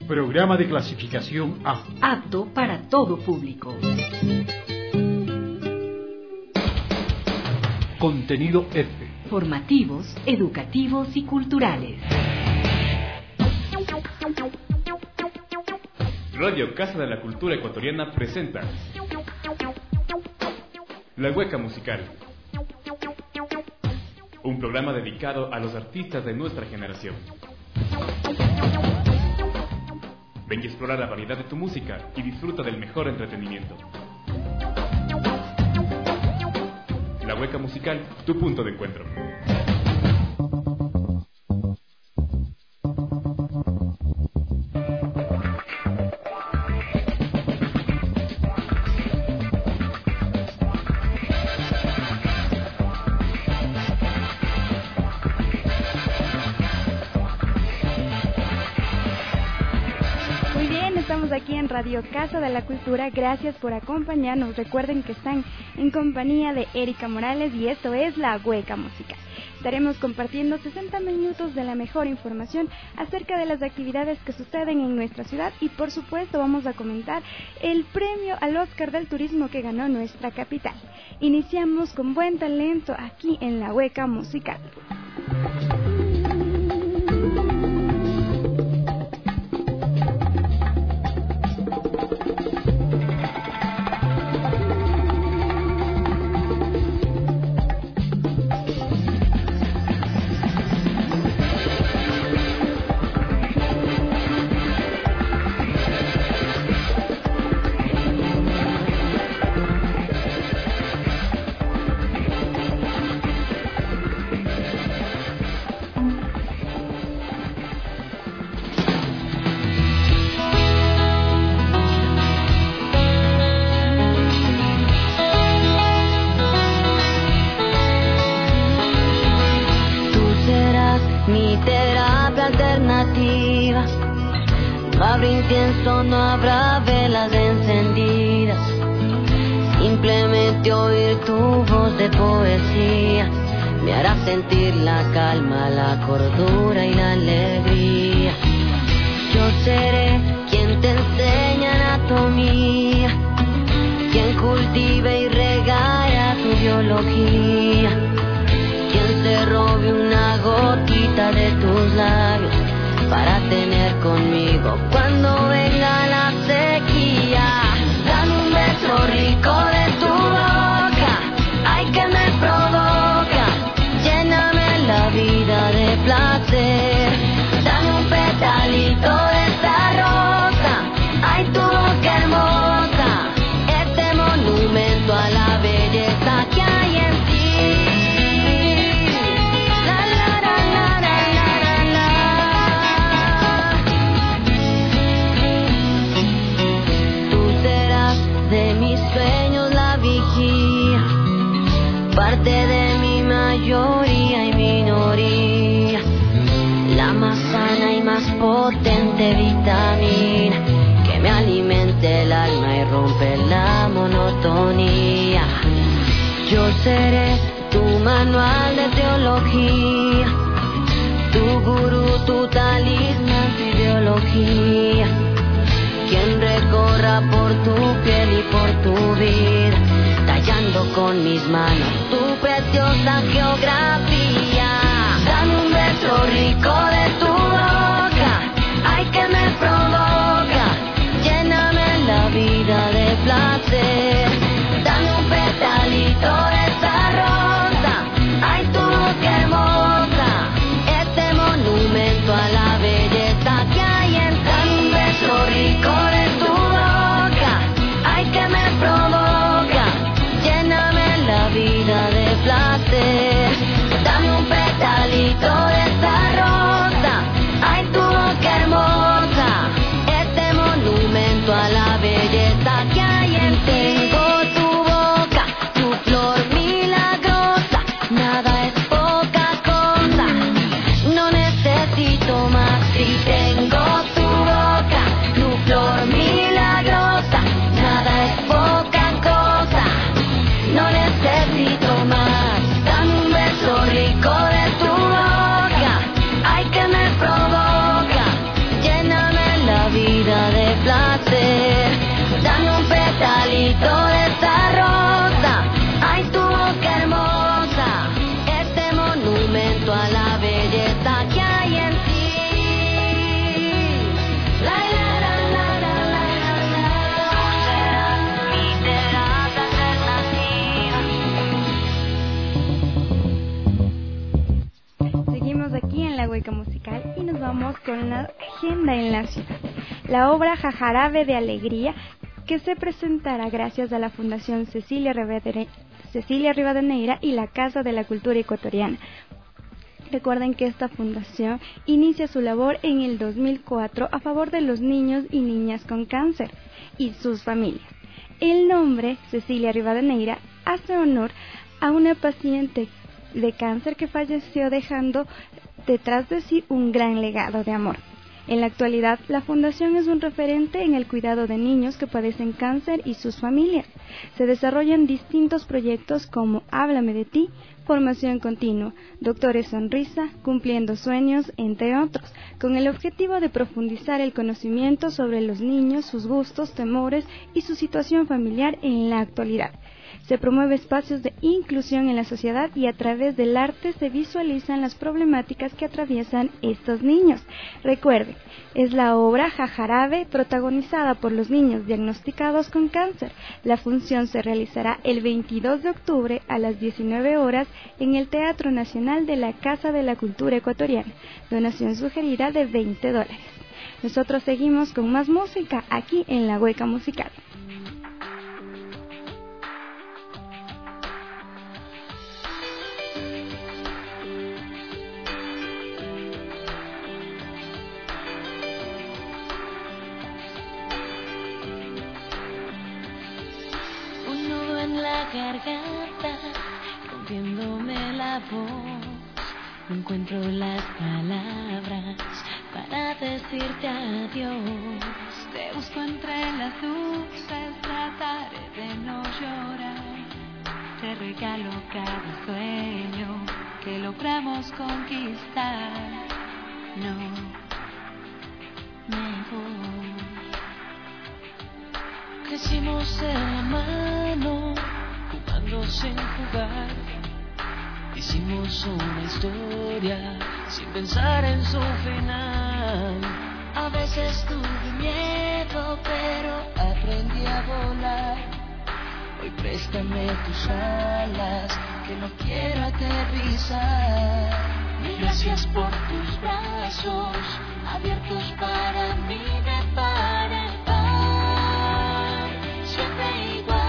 Programa de clasificación A. Apto para todo público. Contenido F. Formativos, educativos y culturales. Radio Casa de la Cultura Ecuatoriana presenta La Hueca Musical, un programa dedicado a los artistas de nuestra generación. Ven y explora la variedad de tu música y disfruta del mejor entretenimiento. La Hueca Musical, tu punto de encuentro. Aquí en Radio Casa de la Cultura, gracias por acompañarnos. Recuerden que están en compañía de Erika Morales y esto es La Hueca Musical. Estaremos compartiendo 60 minutos de la mejor información acerca de las actividades que suceden en nuestra ciudad y por supuesto vamos a comentar el premio al Oscar del Turismo que ganó nuestra capital. Iniciamos con buen talento aquí en La Hueca Musical. Incienso, no habrá velas encendidas. Simplemente oír tu voz de poesía me hará sentir la calma, la cordura y la alegría. Yo seré quien te enseñe anatomía, quien cultive y regara tu biología, quien se robe una gotita de tus labios para tener conmigo cuando venga la sequía. Dame un beso rico de tu boca, ay que me provoca, lléname la vida de placer. Dame un petalito de esta rosa, ay tu boca hermosa, este monumento a la belleza que hay en ti. Parte de mi mayoría y minoría, la más sana y más potente vitamina que me alimente el alma y rompe la monotonía. Yo seré tu manual de teología, tu gurú, tu talismán, tu ideología, quien recorra por tu piel y por tu vida, tallando con mis manos tu preciosa geografía. Dame un beso rico de tu boca, ay que me provoca, lléname la vida de placer. Dame un petalito de esa rosa, ay tu boca hermosa, este monumento a la belleza que hay en ti. Dame un beso rico de tu boca, ay que me provoca, lléname la vida de placer. Dame un petalito de esa rosa, placer. Dame un petalito de esta rosa, ay tu boca hermosa, este monumento a la belleza que hay en ti. La la la la la la la la. Mi terraza alternativa. Seguimos aquí en la Hueca Musical y nos vamos con la agenda en la ciudad. La obra Jajarabe de Alegría, que se presentará gracias a la Fundación Cecilia Rivadeneira y la Casa de la Cultura Ecuatoriana. Recuerden que esta fundación inicia su labor en el 2004 a favor de los niños y niñas con cáncer y sus familias. El nombre Cecilia Rivadeneira hace honor a una paciente de cáncer que falleció dejando detrás de sí un gran legado de amor. En la actualidad, la Fundación es un referente en el cuidado de niños que padecen cáncer y sus familias. Se desarrollan distintos proyectos como Háblame de ti, Formación Continua, Doctores Sonrisa, Cumpliendo Sueños, entre otros, con el objetivo de profundizar el conocimiento sobre los niños, sus gustos, temores y su situación familiar en la actualidad. Se promueve espacios de inclusión en la sociedad y a través del arte se visualizan las problemáticas que atraviesan estos niños. Recuerden, es la obra Jajarabe protagonizada por los niños diagnosticados con cáncer. La función se realizará el 22 de octubre a las 19 horas en el Teatro Nacional de la Casa de la Cultura Ecuatoriana. Donación sugerida de $20. Nosotros seguimos con más música aquí en la Hueca Musical. Garganta, rompiéndome la voz, no encuentro las palabras para decirte adiós. Te busco entre las luces, trataré de no llorar. Te regalo cada sueño que logramos conquistar. No me voy. Crecimos de la mano, jugando sin jugar. Hicimos una historia sin pensar en su final. A veces tuve miedo, pero aprendí a volar. Hoy préstame tus alas, que no quiero aterrizar. Mil gracias por tus brazos, abiertos para mí de par en par. Siempre igual.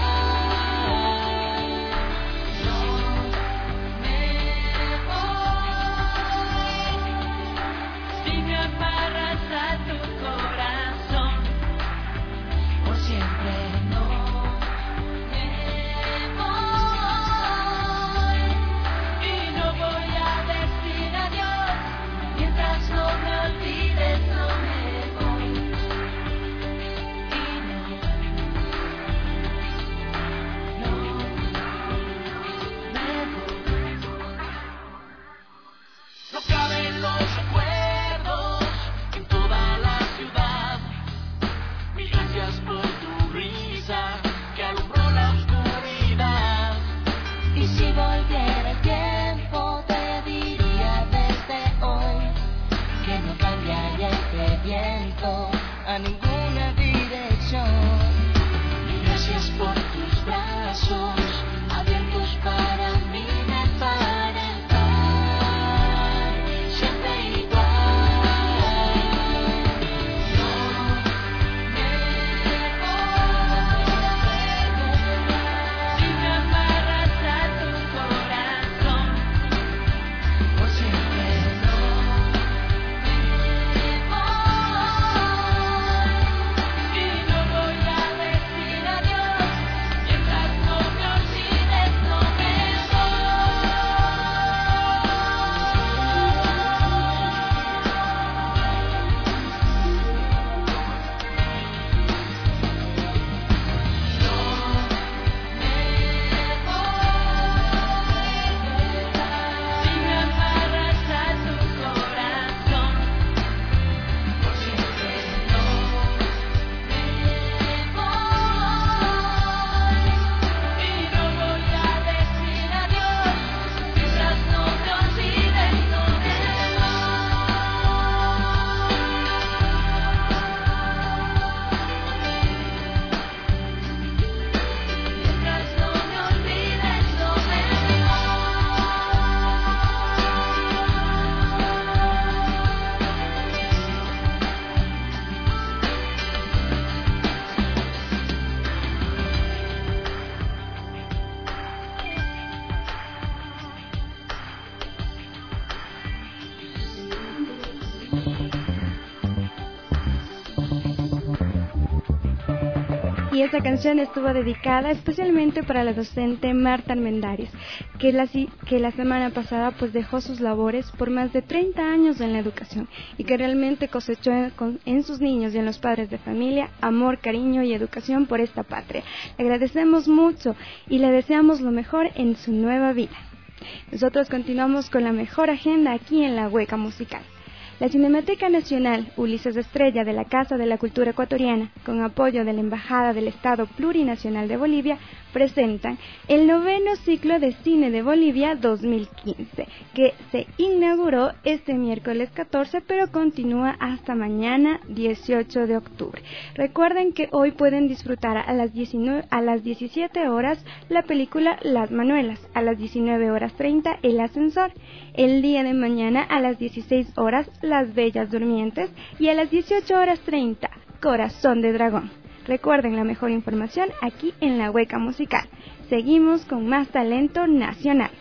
Y esta canción estuvo dedicada especialmente para la docente Marta Armendáriz, que la semana pasada pues dejó sus labores por más de 30 años en la educación y que realmente cosechó en sus niños y en los padres de familia amor, cariño y educación por esta patria. Le agradecemos mucho y le deseamos lo mejor en su nueva vida. Nosotros continuamos con la mejor agenda aquí en la Hueca Musical. La Cinemateca Nacional Ulises Estrella de la Casa de la Cultura Ecuatoriana, con apoyo de la Embajada del Estado Plurinacional de Bolivia, presentan el 9º ciclo de Cine de Bolivia 2015, que se inauguró este miércoles 14, pero continúa hasta mañana 18 de octubre. Recuerden que hoy pueden disfrutar a las 17 horas la película Las Manuelas, a las 19:30 El Ascensor, el día de mañana a las 16 horas Las Bellas Durmientes y a las 18:30 Corazón de Dragón. Recuerden la mejor información aquí en la Hueca Musical. Seguimos con más talento nacional.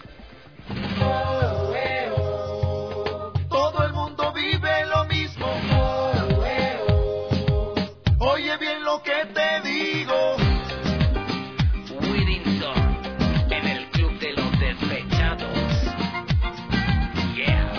Todo el mundo vive lo mismo. Oye bien lo que te digo. Whittington, en el Club de los Despechados. Yeah.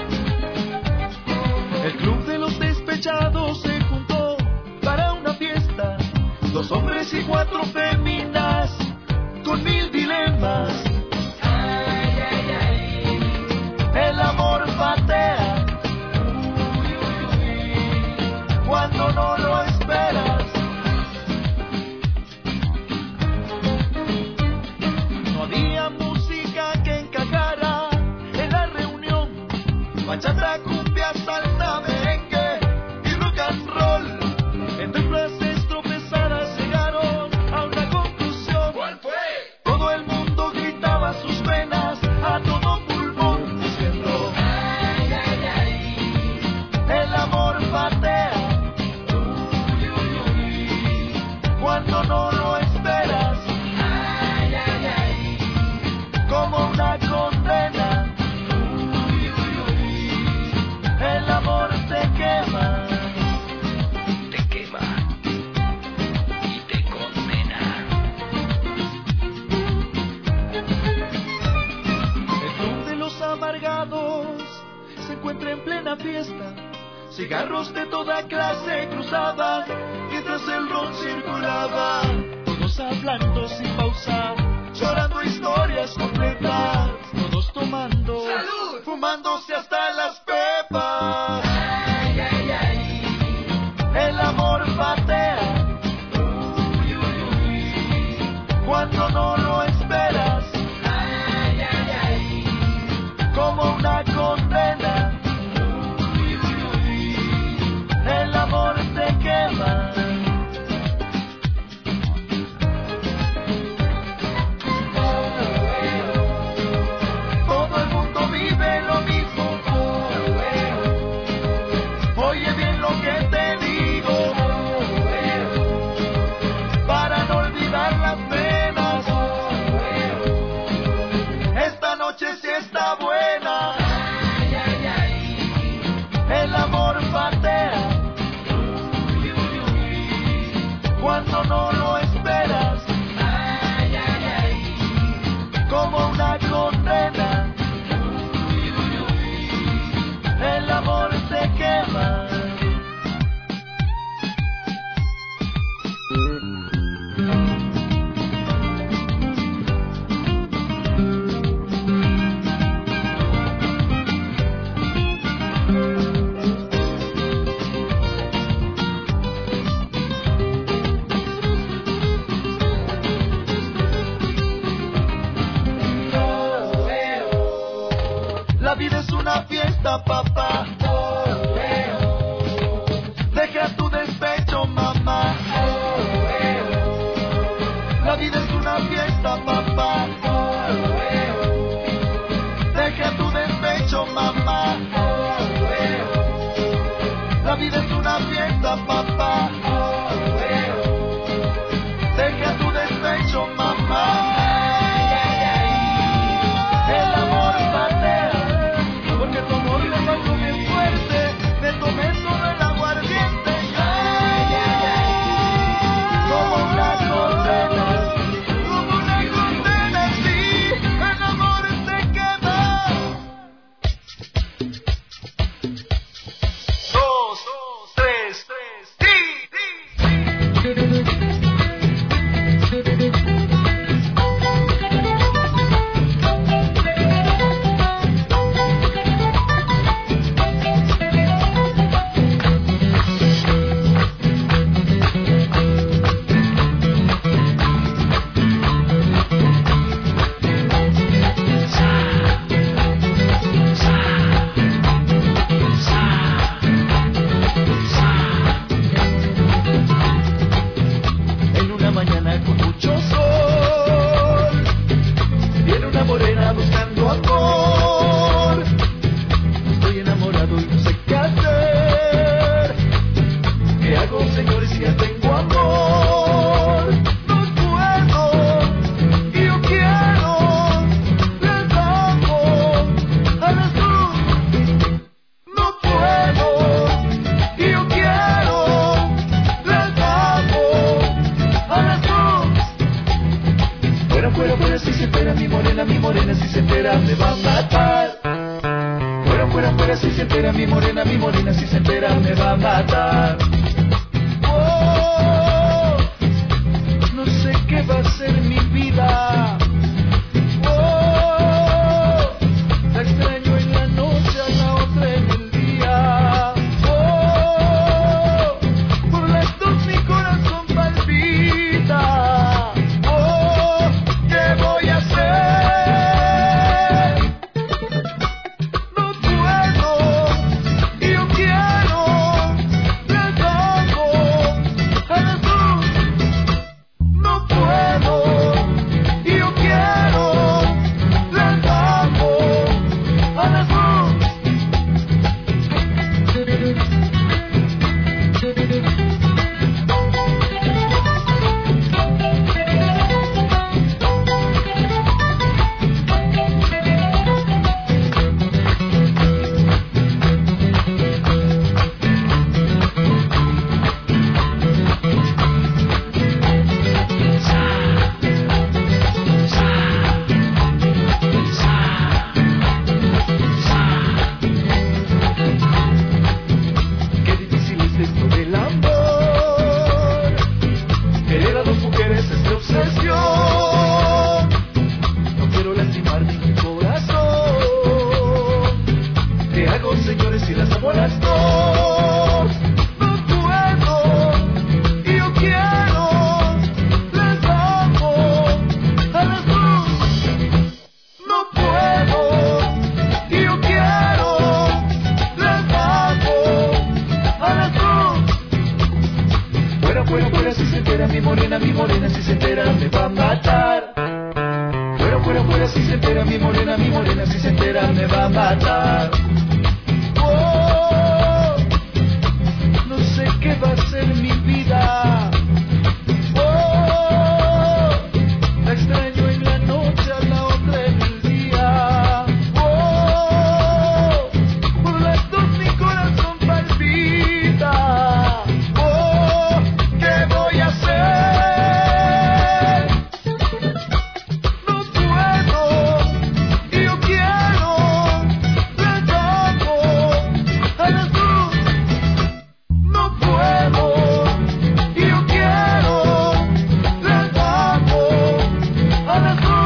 El Club de los Despechados se juntó para una fiesta. 2 hombres y 4 féminas con 1000 dilemas. Ay, ay, ay. El amor patea cuando no lo esperas. No había música que encajara en la reunión. Bachata, cumbia, salsa, merengue y rock and roll. Entre frases tropezadas llegaron a una conclusión. ¿Cuál fue? Todo el mundo gritaba sus penas a todo pulmón, diciendo: ay, ay, ay. El amor patea cuando no lo esperas. Ay, ay, ay. Como una condena. El amor te quema. Se encuentra en plena fiesta. Cigarros de toda clase cruzaban mientras el ron circulaba. Todos hablando sin pausa, llorando historias completas. Todos tomando, ¡salud!, fumándose hasta las pepas. Ay, ay, ay. El amor patea cuando no lo esperas. Ay, ay, ay. Como una condena. El amor te quema. Todo el mundo vive lo mismo. Oye bien lo que te digo. Para no olvidar las penas. Esta noche sí está buena. Ay, ay, ay. El amor patea cuando no lo esperas. Ay, ay, ay. Como una condena. El amor te quema. La vida es una fiesta, papá. Deja tu despecho, mamá. La vida es una fiesta, papá. Deja tu despecho, mamá. La vida es una fiesta, papá. Deja tu despecho, mamá. El amor patea, porque tu amor le pasó bien fuerte. Me tomé todo el aguardiente. Ay, ay, ay. Como una cosa. morena, si se entera me va a matar. Fuera, fuera, fuera, si se entera mi morena, si se entera me va a matar. Oh, no sé qué va a ser mi vida. Oh, la extraño en la noche, a la otra en el día. Oh, por las dos mi corazón palpita. Oh, ¿qué voy a hacer? No puedo, y yo quiero, las amo a las dos. No puedo, y yo quiero, las amo a las dos. Qué difícil es esto del amor. Querer a dos mujeres es mi obsesión. No quiero lastimar mi corazón. ¿Qué hago, señores, si las amo a las dos? No puedo, y yo quiero, las amo a las dos. No puedo, y yo quiero, las amo a las dos. Fuera, fuera, fuera, si se entera mi morena, si se entera me va a matar. Fuera, fuera, fuera, si se entera mi morena, si se entera me va a matar. Oh, no sé qué va a ser mi vida. Oh, la extraño en la noche, a la otra en el día. Oh, por las dos mi corazón palpita. Oh, ¿qué voy a hacer? No puedo, y yo quiero, las amo a las dos. No puedo, y yo quiero, las amo a las dos.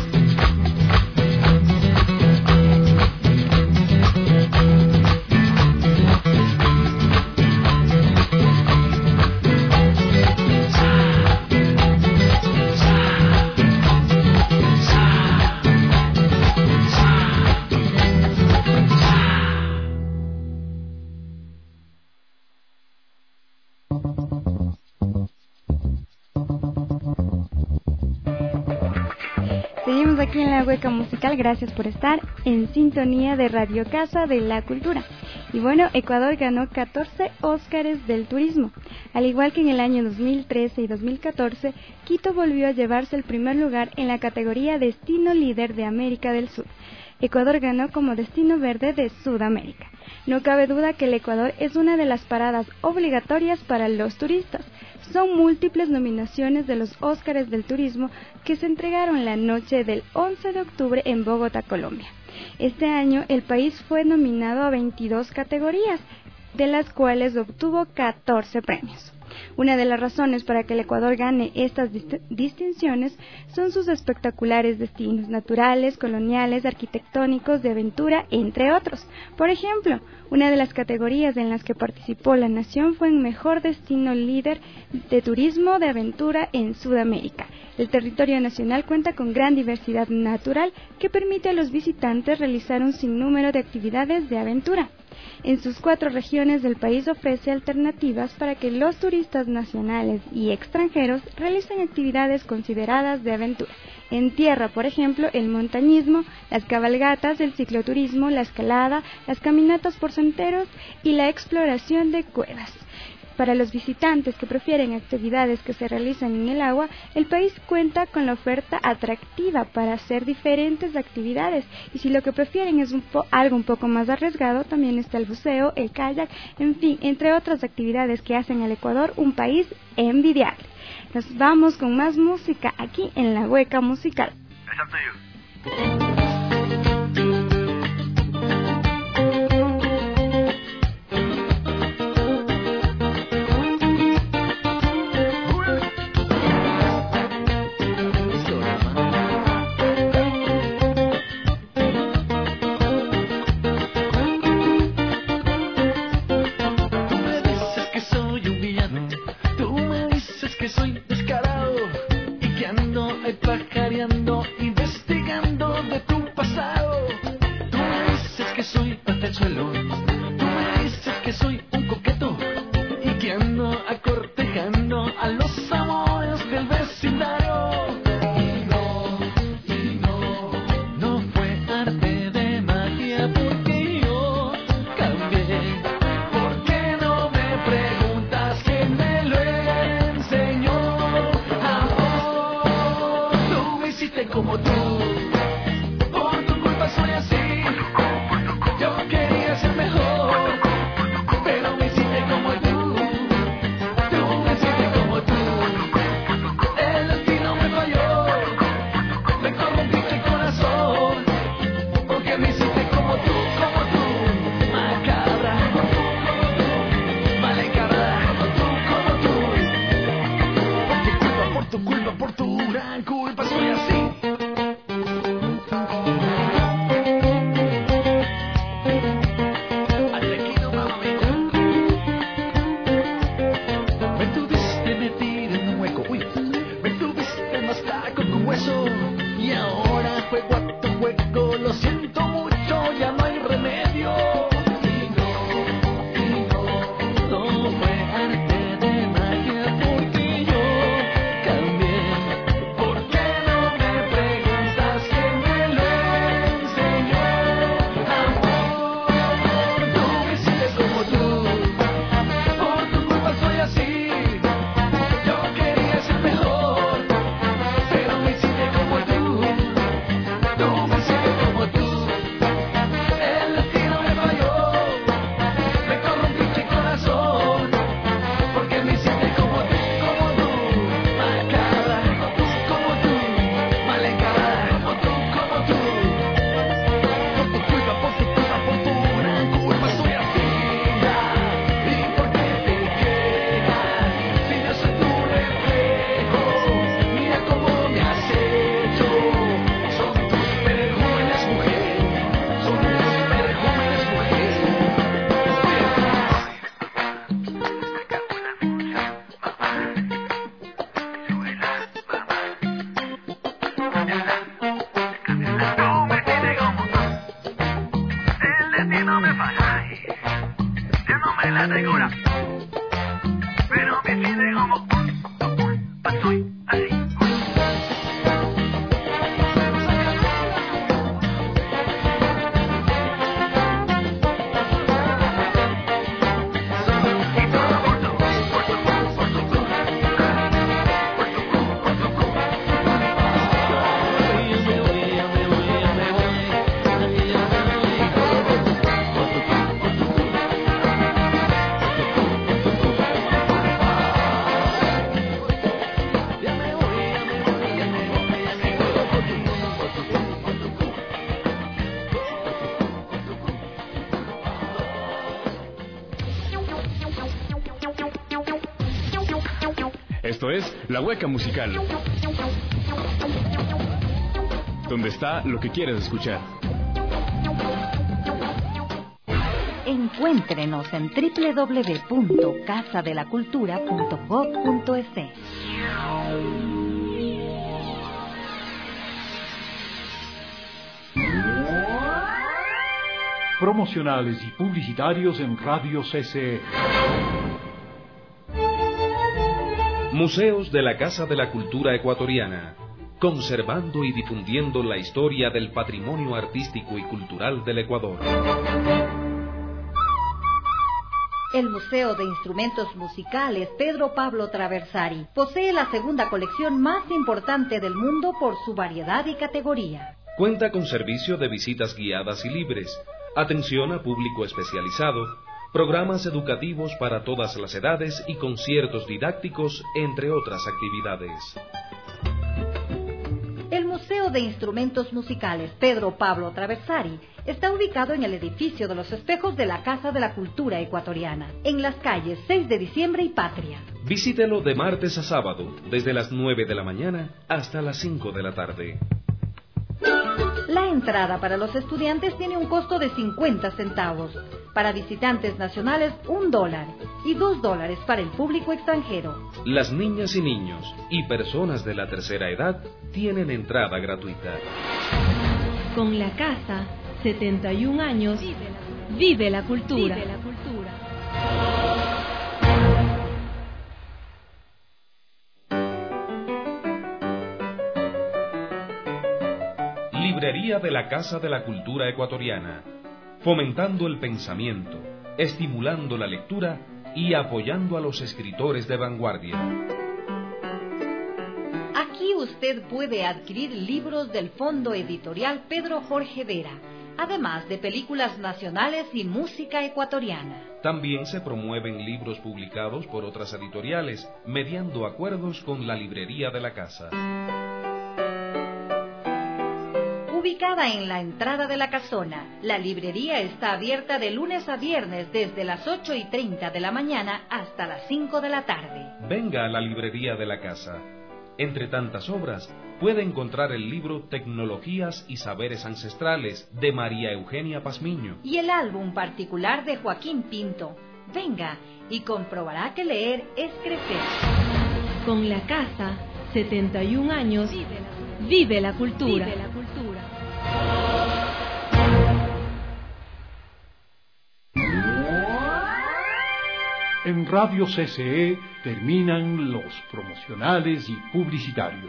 Seguimos aquí en la Hueca Musical, gracias por estar en sintonía de Radio Casa de la Cultura. Y bueno, Ecuador ganó 14 Óscares del turismo. Al igual que en el año 2013 y 2014, Quito volvió a llevarse el primer lugar en la categoría Destino Líder de América del Sur. Ecuador ganó como Destino Verde de Sudamérica. No cabe duda que el Ecuador es una de las paradas obligatorias para los turistas. Son múltiples nominaciones de los Óscares del Turismo que se entregaron la noche del 11 de octubre en Bogotá, Colombia. Este año el país fue nominado a 22 categorías, de las cuales obtuvo 14 premios. Una de las razones para que el Ecuador gane estas distinciones son sus espectaculares destinos naturales, coloniales, arquitectónicos, de aventura, entre otros. Por ejemplo, una de las categorías en las que participó la nación fue en Mejor Destino Líder de Turismo de Aventura en Sudamérica. El territorio nacional cuenta con gran diversidad natural que permite a los visitantes realizar un sinnúmero de actividades de aventura. En sus 4 regiones del país ofrece alternativas para que los turistas nacionales y extranjeros realicen actividades consideradas de aventura. En tierra, por ejemplo, el montañismo, las cabalgatas, el cicloturismo, la escalada, las caminatas por senderos y la exploración de cuevas. Para los visitantes que prefieren actividades que se realizan en el agua, el país cuenta con la oferta atractiva para hacer diferentes actividades. Y si lo que prefieren es algo un poco más arriesgado, también está el buceo, el kayak, en fin, entre otras actividades que hacen al Ecuador un país envidiable. Nos vamos con más música aquí en La Hueca Musical. Esto es La Hueca Musical, donde está lo que quieres escuchar. Encuéntrenos en www.casadelacultura.gov.es. Promocionales y publicitarios en Radio CC. Museos de la Casa de la Cultura Ecuatoriana, conservando y difundiendo la historia del patrimonio artístico y cultural del Ecuador. El Museo de Instrumentos Musicales Pedro Pablo Traversari posee la segunda colección más importante del mundo por su variedad y categoría. Cuenta con servicio de visitas guiadas y libres, atención a público especializado, programas educativos para todas las edades y conciertos didácticos, entre otras actividades. El Museo de de Instrumentos Musicales Pedro Pablo Traversari está ubicado en el edificio de los espejos de la Casa de la Cultura Ecuatoriana, en las calles 6 de Diciembre y Patria. Visítelo de martes a sábado, desde las 9 de la mañana hasta las 5 de la tarde. La entrada para los estudiantes tiene un costo de 50 centavos. Para visitantes nacionales, $1 y $2 para el público extranjero. Las niñas y niños y personas de la tercera edad tienen entrada gratuita. Con la casa, 71 años, vive la cultura. Vive la cultura. Librería de la Casa de la Cultura Ecuatoriana, fomentando el pensamiento, estimulando la lectura y apoyando a los escritores de vanguardia. Aquí usted puede adquirir libros del Fondo Editorial Pedro Jorge Vera, además de películas nacionales y música ecuatoriana. También se promueven libros publicados por otras editoriales, mediando acuerdos con la Librería de la Casa. Ubicada en la entrada de la casona, la librería está abierta de lunes a viernes desde las 8:30 de la mañana hasta las 5 de la tarde. Venga a la Librería de la Casa. Entre tantas obras, puede encontrar el libro Tecnologías y Saberes Ancestrales de María Eugenia Pazmiño y el álbum particular de Joaquín Pinto. Venga y comprobará que leer es crecer. Con la casa, 71 años, vive la cultura. Vive la cultura. En Radio CCE terminan los promocionales y publicitarios.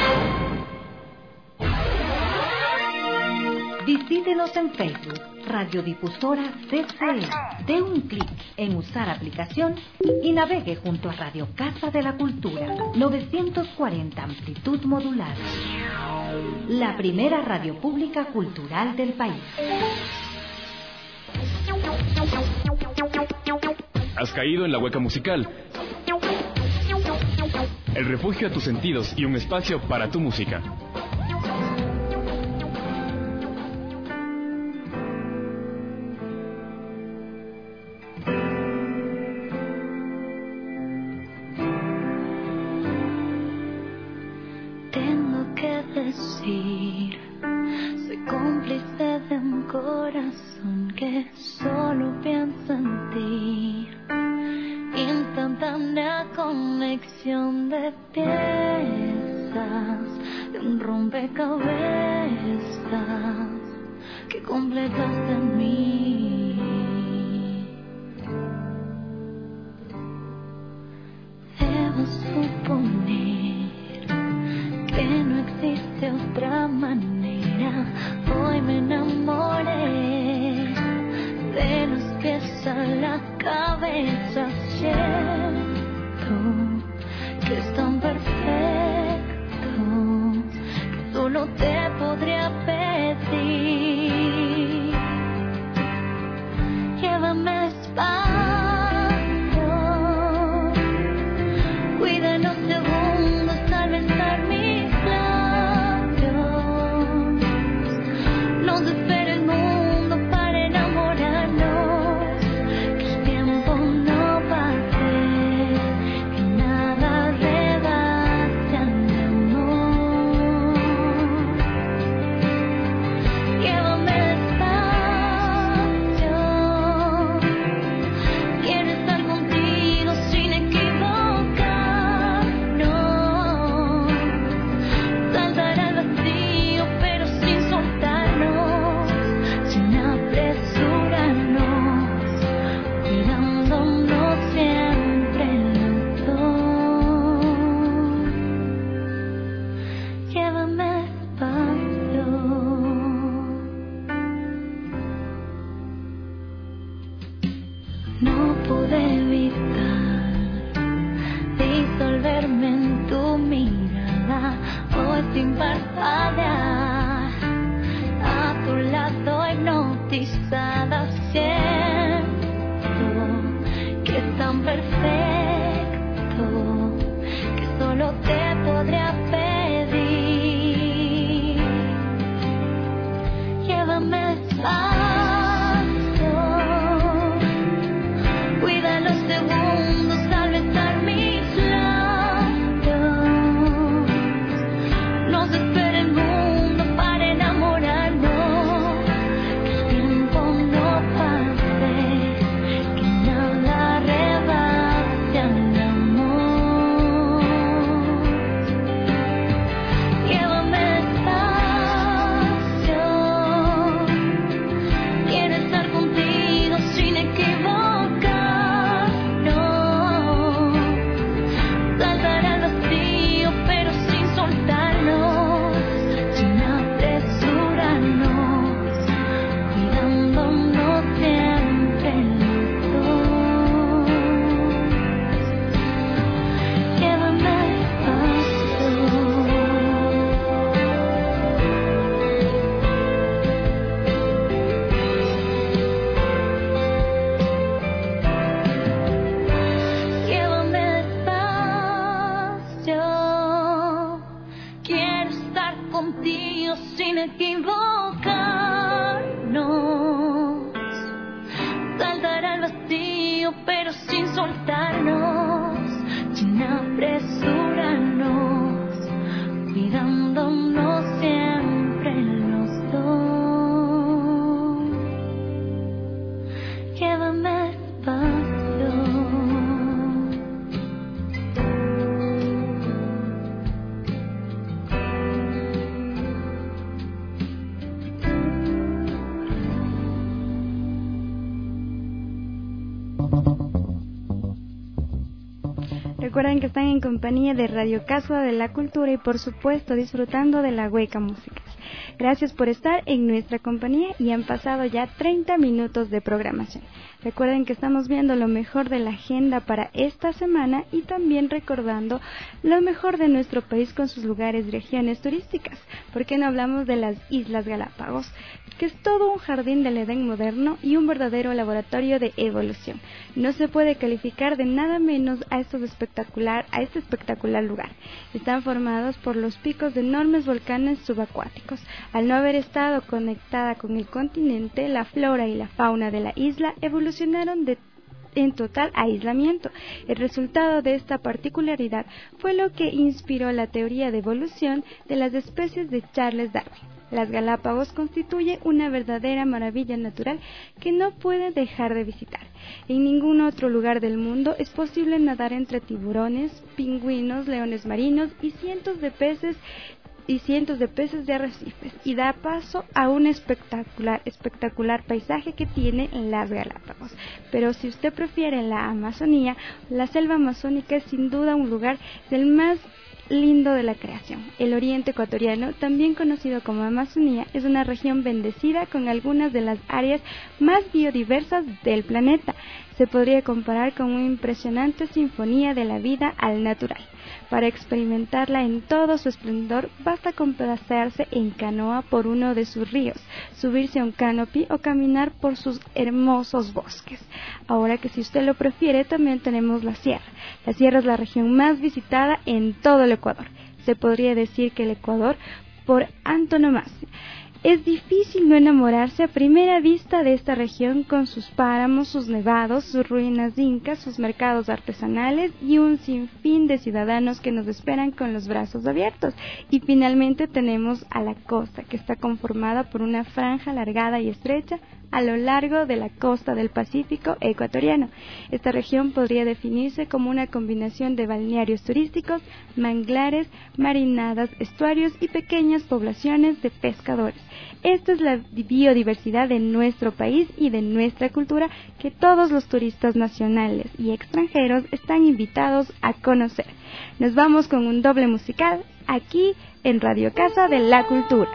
Visítenos en Facebook, Radiodifusora CCE. Dé un clic en usar aplicación y navegue junto a Radio Casa de la Cultura, 940 amplitud modular. La primera radio pública cultural del país. Has caído en la hueca musical. El refugio a tus sentidos y un espacio para tu música. Tengo que decir, soy cómplice de un corazón que solo piensa en ti. Instantánea conexión de piezas de un rompecabezas que completaste en mí. Debo suponer que no existe otra manera. Hoy me enamoré de los pies a la cabeza. Siento que es tan perfecto que solo te podría pedir. Llévame despacio, cuida los segundos al besar mis labios. No te espera el mundo para enamorarnos, que el tiempo no pase, que nada rebase a mi amor. Llévame despacio, quiero estar contigo sin equivocarnos, saltar al vacío pero sin soltarnos, sin apresurarnos, cuidándonos siempre los dos. Llévame despacio. No pude evitar disolverme en tu mirada, hoy sin parpadear, a tu lado hipnotizada. Siento que es tan perfecto que solo te podría pedir. sin equivocarnos. Saltar al vacío pero sin soltarnos, sin apresurarnos, cuidándonos siempre los dos. Llévame despacio. Recuerden que están en compañía de Radio Casa de la Cultura y por supuesto disfrutando de la Hueca Música. Gracias por estar en nuestra compañía y han pasado ya 30 minutos de programación. Recuerden que estamos viendo lo mejor de la agenda para esta semana y también recordando lo mejor de nuestro país con sus lugares y regiones turísticas. ¿Por qué no hablamos de las Islas Galápagos? Que es todo un jardín del Edén moderno y un verdadero laboratorio de evolución. No se puede calificar de nada menos a este espectacular lugar. Están formados por los picos de enormes volcanes subacuáticos. Al no haber estado conectada con el continente, la flora y la fauna de la isla evolucionaron en total aislamiento. El resultado de esta particularidad fue lo que inspiró la teoría de evolución de las especies de Charles Darwin. Las Galápagos constituyen una verdadera maravilla natural que no puede dejar de visitar. En ningún otro lugar del mundo es posible nadar entre tiburones, pingüinos, leones marinos y cientos de peces de arrecifes, y da paso a un espectacular paisaje que tiene las Galápagos. Pero si usted prefiere la Amazonía, la selva amazónica es sin duda un lugar del más lindo de la creación. El oriente ecuatoriano, también conocido como Amazonía, es una región bendecida con algunas de las áreas más biodiversas del planeta. Se podría comparar con una impresionante sinfonía de la vida al natural. Para experimentarla en todo su esplendor, basta con pasearse en canoa por uno de sus ríos, subirse a un canopy o caminar por sus hermosos bosques. Ahora que si usted lo prefiere, también tenemos la sierra. La sierra es la región más visitada en todo el Ecuador. Se podría decir que el Ecuador por antonomasia. Es difícil no enamorarse a primera vista de esta región con sus páramos, sus nevados, sus ruinas incas, sus mercados artesanales y un sinfín de ciudadanos que nos esperan con los brazos abiertos. Y finalmente tenemos a la costa, que está conformada por una franja alargada y estrecha a lo largo de la costa del Pacífico ecuatoriano. Esta región podría definirse como una combinación de balnearios turísticos, manglares, marinadas, estuarios y pequeñas poblaciones de pescadores. Esta es la biodiversidad de nuestro país y de nuestra cultura que todos los turistas nacionales y extranjeros están invitados a conocer. Nos vamos con un doble musical aquí en Radio Casa de la Cultura.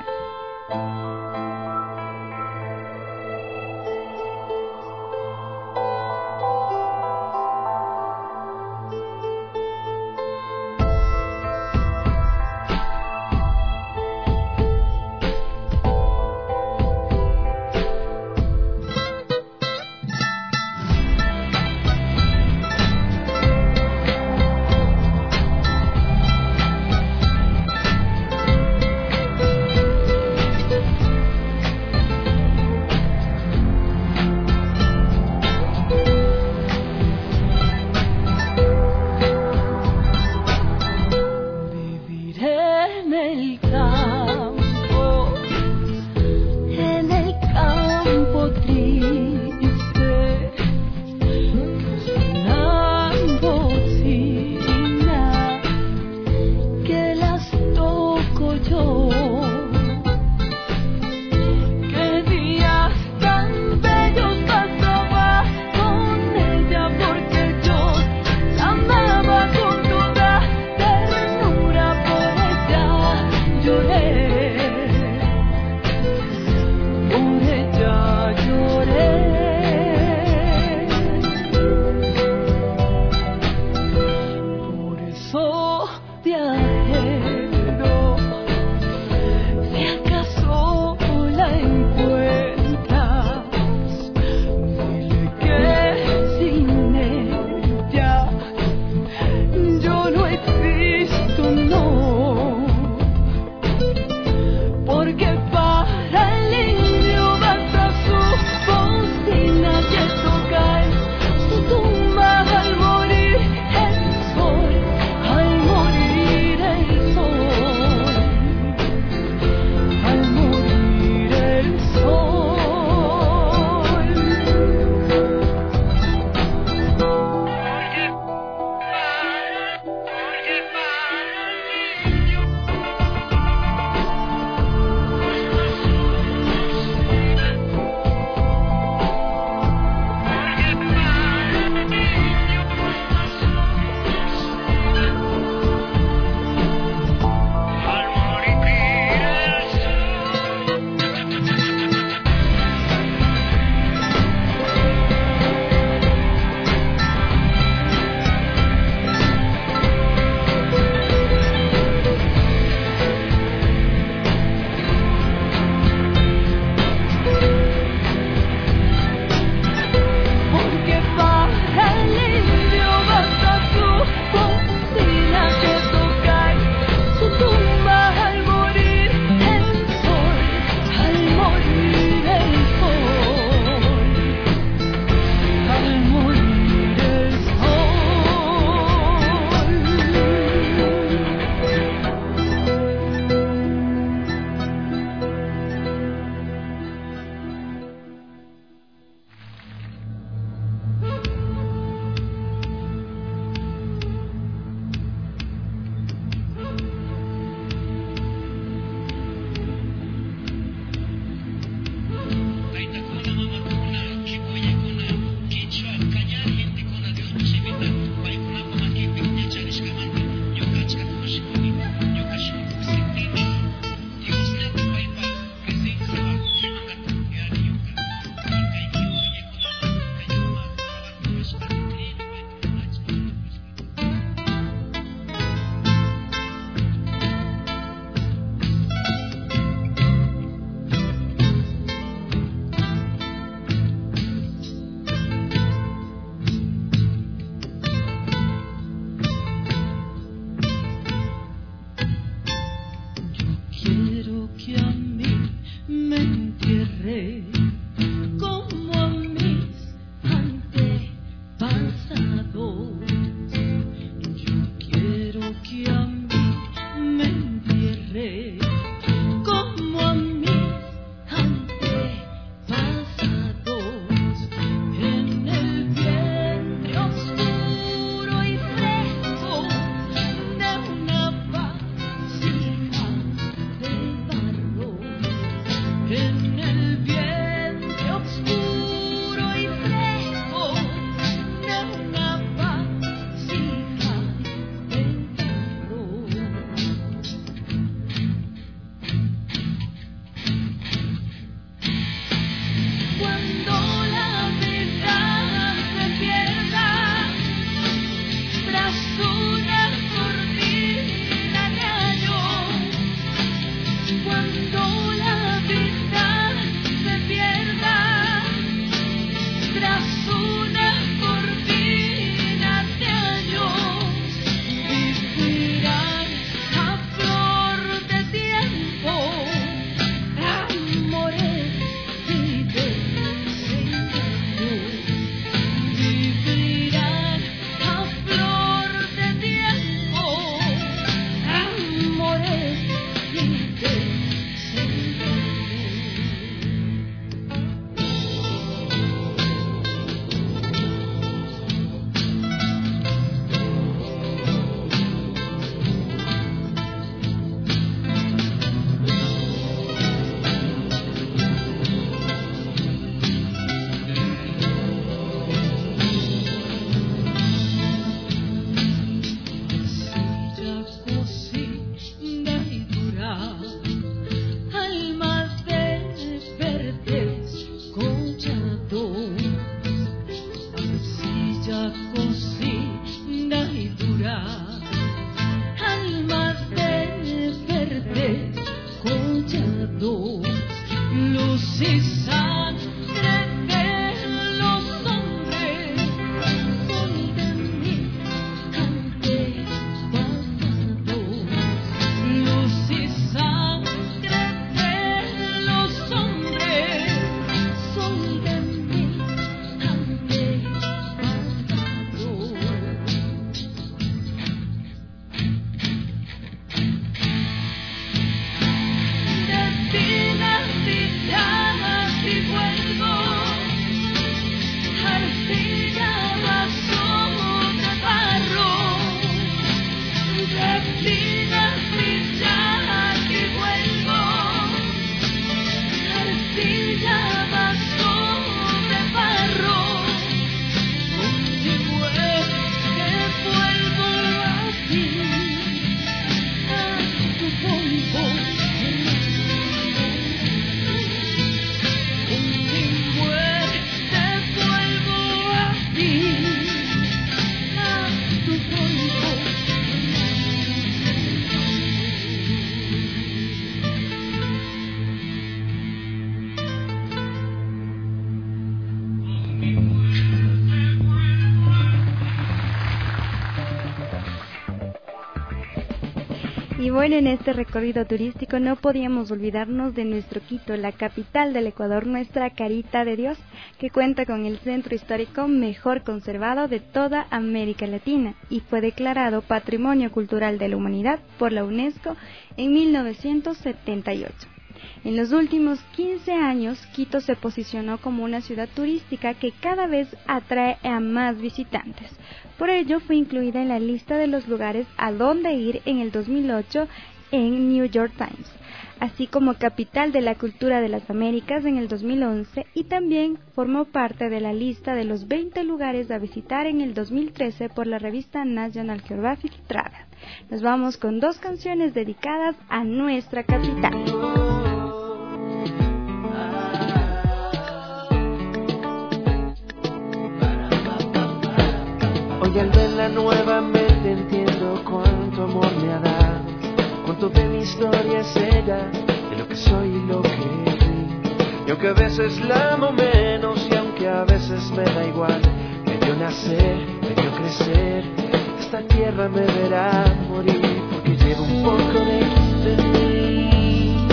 Y bueno, en este recorrido turístico no podíamos olvidarnos de nuestro Quito, la capital del Ecuador, nuestra carita de Dios, que cuenta con el centro histórico mejor conservado de toda América Latina y fue declarado Patrimonio Cultural de la Humanidad por la UNESCO en 1978. En los últimos 15 años, Quito se posicionó como una ciudad turística que cada vez atrae a más visitantes. Por ello, fue incluida en la lista de los lugares a donde ir en el 2008 en New York Times, así como Capital de la Cultura de las Américas en el 2011 y también formó parte de la lista de los 20 lugares a visitar en el 2013 por la revista National Geographic Travel. Nos vamos con 2 canciones dedicadas a nuestra capital. Hoy al verla nuevamente entiendo cuánto amor me ha dado, cuánto de mi historia es ella, de lo que soy y lo que fui. Y aunque a veces la amo menos y aunque a veces me da igual, me vio nacer, me vio crecer, esta tierra me verá morir, porque llevo un poco de mí.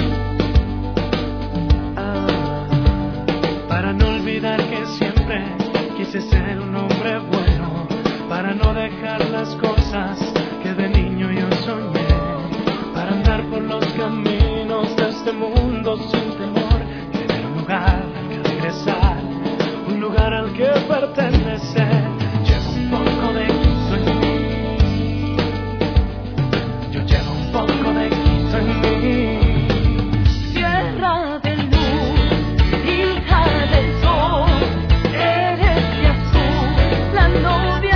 Para no olvidar que siempre quise ser un hombre bueno, para no dejar las cosas que de niño yo soñé, para andar por los caminos de este mundo sin temor, tener un lugar al que regresar, un lugar al que pertenecer. Llevo un poco de Quito en mí, yo llevo un poco de Quito en mí. Tierra de luz, hija del sol, eres de azul, la novia.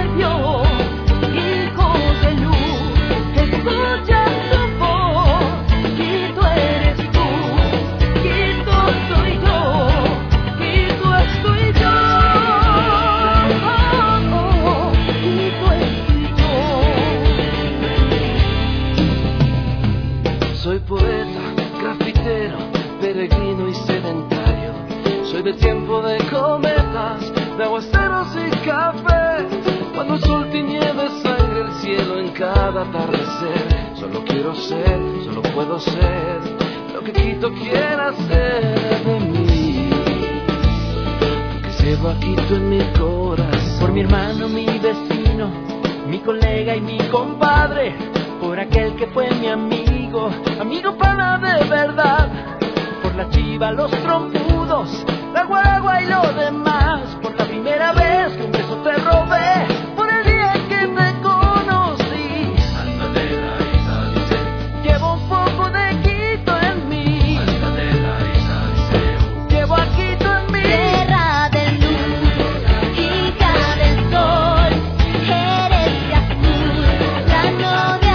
Soy poeta, grafitero, peregrino y sedentario. Soy del tiempo de cometas, de aguaceros y café. Cuando el sol tiñe de sangre el cielo en cada atardecer. Solo quiero ser, solo puedo ser lo que Quito quiera ser de mí. Porque llevo a Quito en mi corazón. Por mi hermano, mi vecino, mi colega y mi compadre. Por aquel que fue mi amigo, amigo pana de verdad. Por la chiva, los trompudos, la guagua y lo demás. Por la primera vez que un beso te robé, por el día en que te conocí. Llevo un poco de Quito en mí. Llevo a Quito en mí. Tierra de luz, hija del sol, eres de azul, la novia.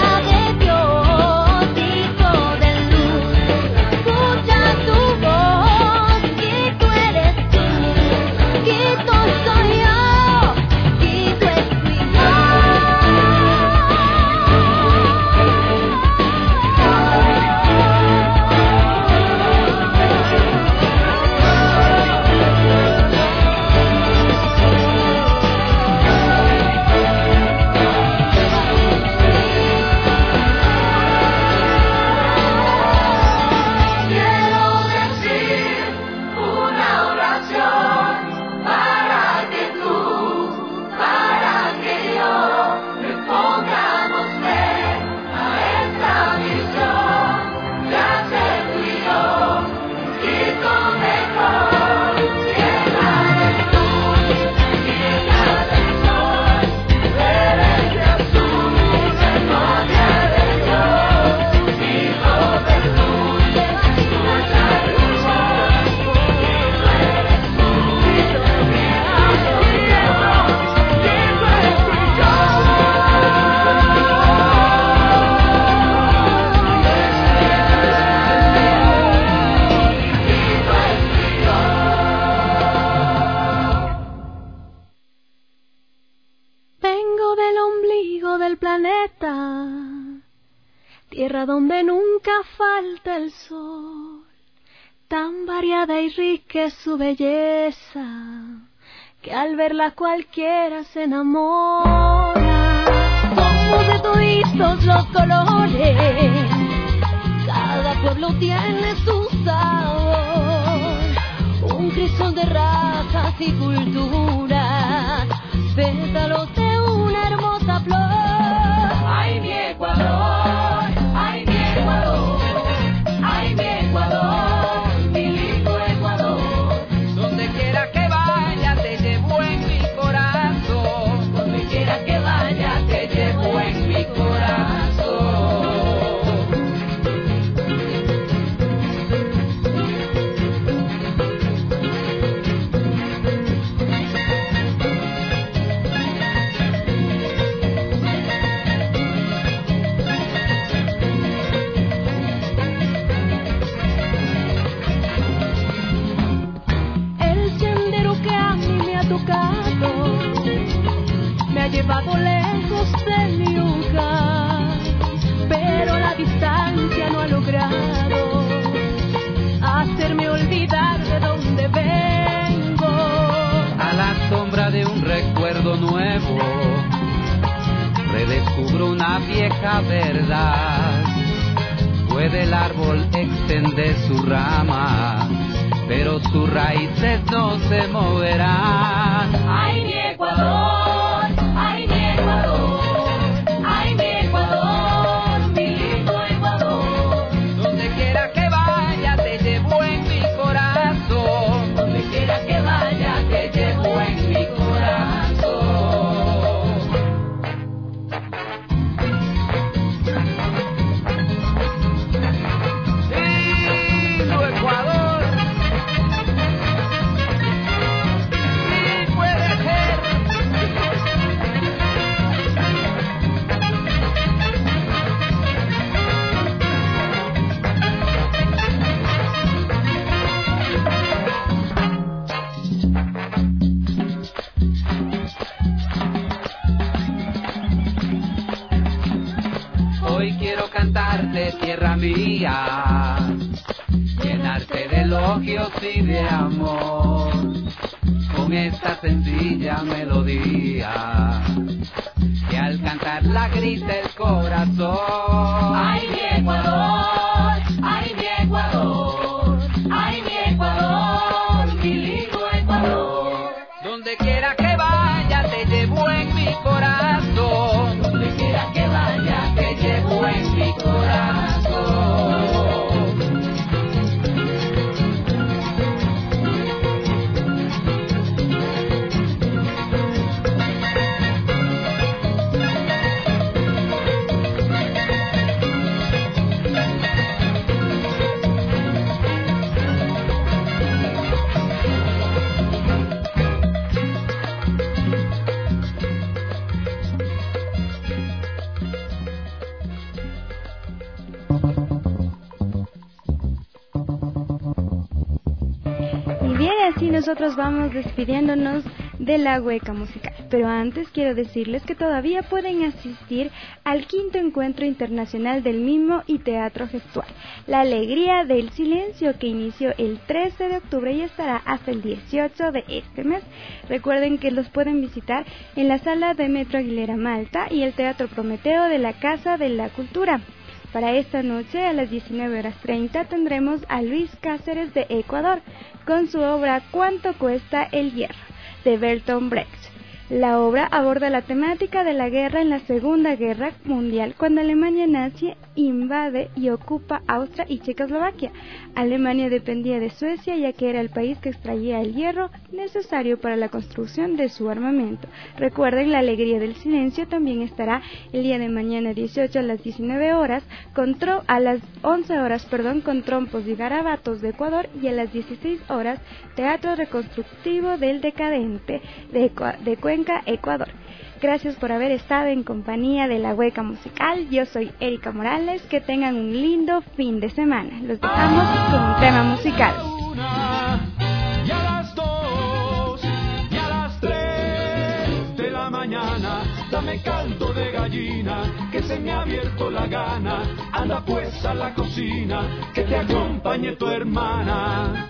Tierra donde nunca falta el sol, tan variada y rica es su belleza, que al verla cualquiera se enamora. Somos de tu bonitos los colores, cada pueblo tiene su sabor, un crisol de razas y culturas, pétalos de una hermosa flor. Ay, mi Ecuador, ay, mi Ecuador, ay, mi Ecuador, mi lindo Ecuador. Donde quiera que vaya te llevo en mi corazón. Donde quiera que vaya te llevo en mi corazón. Me ha llevado lejos de mi hogar, pero la distancia no ha logrado hacerme olvidar de dónde vengo. A la sombra de un recuerdo nuevo, redescubro una vieja verdad. Puede el árbol extender sus ramas, pero sus raíces no se moverán. Ay, mi Ecuador, ay, mi Ecuador, ay, mi Ecuador, mi lindo Ecuador. Donde quiera que vaya te llevo en mi corazón. Donde quiera que vaya te llevo en mi corazón. Lindo Ecuador. Hoy quiero cantarte, tierra mía, llenarte de elogios y de amor, con esta sencilla melodía, que al cantarla grita el corazón. Ay, mi Ecuador, ay, mi Ecuador, ay, mi Ecuador, mi lindo Ecuador. Donde quiera que vaya te llevo en mi corazón. Donde quiera que vaya te llevo en mi corazón. Así nosotros vamos despidiéndonos de la Hueca Musical, pero antes quiero decirles que todavía pueden asistir al 5º Encuentro Internacional del Mimo y Teatro Gestual, La Alegría del Silencio, que inició el 13 de octubre y estará hasta el 18 de este mes. Recuerden que los pueden visitar en la sala de Metro Aguilera Malta y el Teatro Prometeo de la Casa de la Cultura. Para esta noche, a las 19:30, tendremos a Luis Cáceres de Ecuador, con su obra ¿Cuánto cuesta el hierro?, de Bertolt Brecht. La obra aborda la temática de la guerra en la Segunda Guerra Mundial, cuando Alemania nazi invade y ocupa Austria y Checoslovaquia. Alemania dependía de Suecia, ya que era el país que extraía el hierro necesario para la construcción de su armamento. Recuerden, La Alegría del Silencio también estará el día de mañana 18 a las 19 horas, a las 11 horas, con Trompos y Garabatos de Ecuador, y a las 16 horas Teatro Reconstructivo del Decadente de Cuenca, Ecuador. Gracias por haber estado en compañía de La Hueca Musical. Yo soy Erika Morales. Que tengan un lindo fin de semana. Los dejamos con un tema musical. Y a las 2 y a las 3 de la mañana, dame caldo de gallina, que se me ha abierto la gana. Anda pues a la cocina, que te acompañe tu hermana.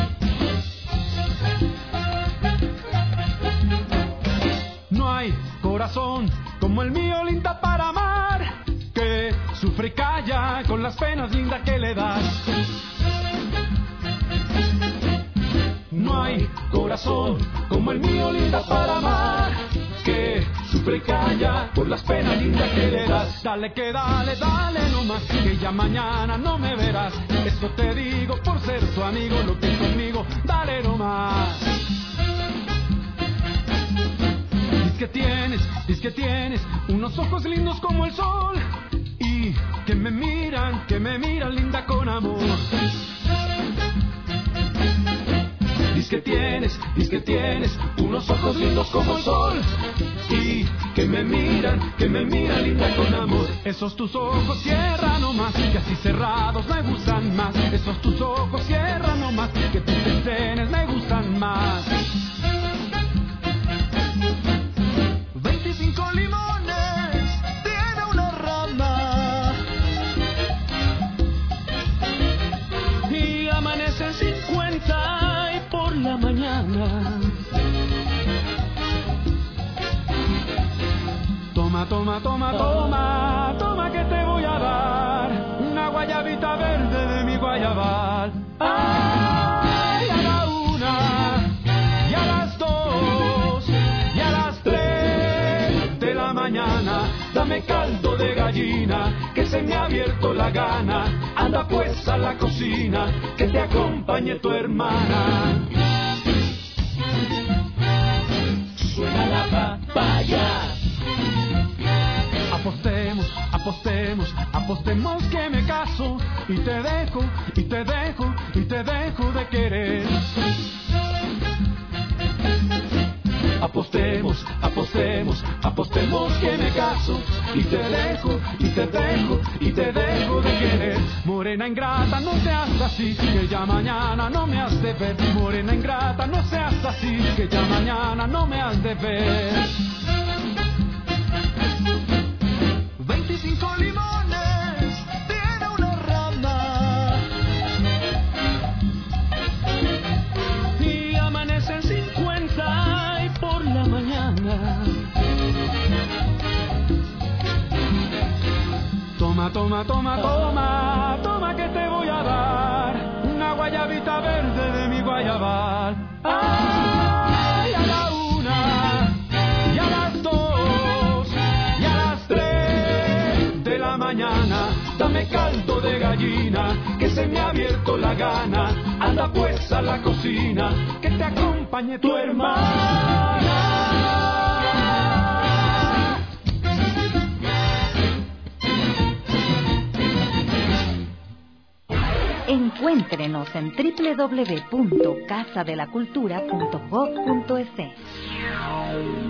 No hay corazón como el mío, linda para amar, que sufre y calla con las penas, linda, que le das. No hay corazón como el mío, linda para amar, que sufre y calla por las penas, linda, que le das. Dale que dale, dale nomás, que ya mañana no me verás. Esto te digo por ser tu amigo, lo que es conmigo, dale nomás. Diz que tienes unos ojos lindos como el sol, y que me miran, linda, con amor. Diz que tienes unos ojos lindos como el sol, y que me miran, linda, con amor. Esos tus ojos cierra nomás, que así cerrados me gustan más. Esos tus ojos cierra nomás, que tus pestañas me gustan más. 25 limones tiene una rama, y amanecen 50 y por la mañana. Toma, toma, toma, toma, toma que te voy a dar una guayabita verde de mi guayabal. Ay, a la una, y a las dos, y a las tres de la mañana. Dame caldo de gallina, que se me ha abierto la gana. Anda pues a la cocina, que te acompañe tu hermana. Suena la papaya. Apostemos, apostemos, apostemos que me caso, y te dejo, y te dejo, y te dejo de querer. Apostemos, apostemos, apostemos que me caso, y te dejo, y te dejo, y te dejo de querer. Morena ingrata, no seas así, que ya mañana no me has de ver. Morena ingrata, no seas así, que ya mañana no me has de ver. 25 limones tiene una rama, y amanecen 50 y por la mañana. Toma, toma, toma, toma, toma que te voy a dar una guayabita verde de mi guayabal. Ay, a la una, y a las dos, y a las tres de la mañana. Dame caldo de gallina, que se me ha abierto la gana. Anda pues a la cocina, que te acompañe tu hermana. Encuéntrenos en www.casadelacultura.gov.es.